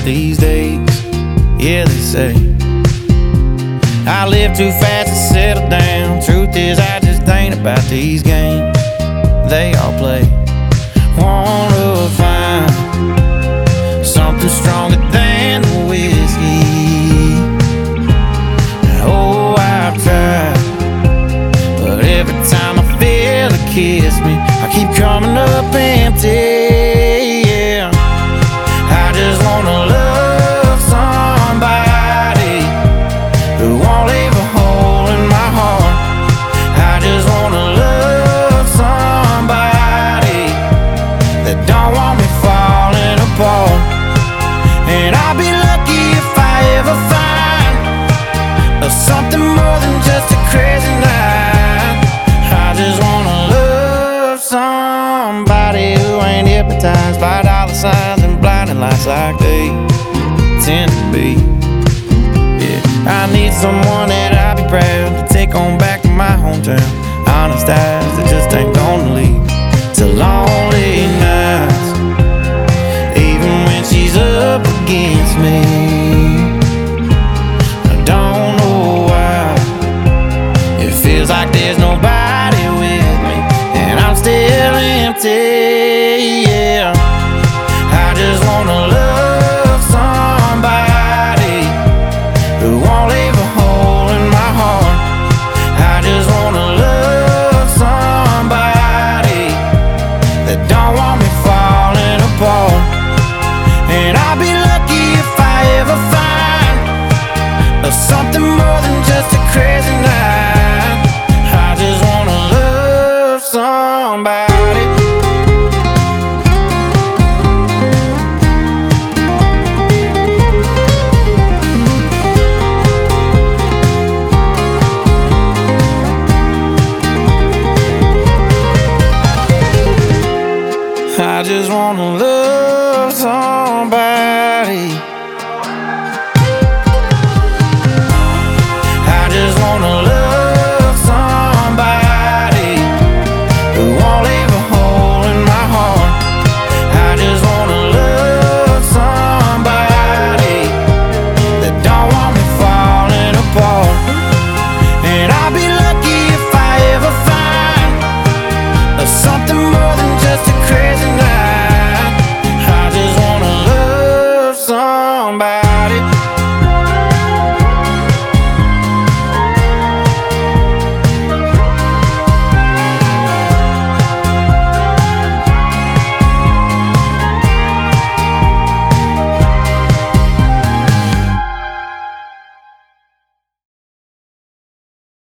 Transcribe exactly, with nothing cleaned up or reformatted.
these days. Yeah, they say I live too fast to settle down. Truth is, I just ain't about these games they all play. Wanna find something stronger than the whiskey. Oh, I've tried, but every time I feel it kiss me, I keep coming up empty. Yeah, I just wanna love somebody who won't leave a hole in my heart. I just wanna love somebody that don't want me falling apart. And I'll be lucky if I ever find something more than just a crazy night. I just wanna love somebody who ain't hypnotized by dollar signs and blinding lights like they tend to be. Yeah, I need someone that I'll be proud to take on back to my hometown. Honest eyes that just ain't gonna lead to lonely nights, even when she's up against me. I don't know why it feels like there's nobody with me, and I'm still empty. Yeah, I just wanna love somebody who won't leave a hole in my heart. I just wanna love somebody that don't want me falling apart. And I'll be lucky if I ever find something more than just a crazy night. I just wanna love somebody. I just wanna love somebody.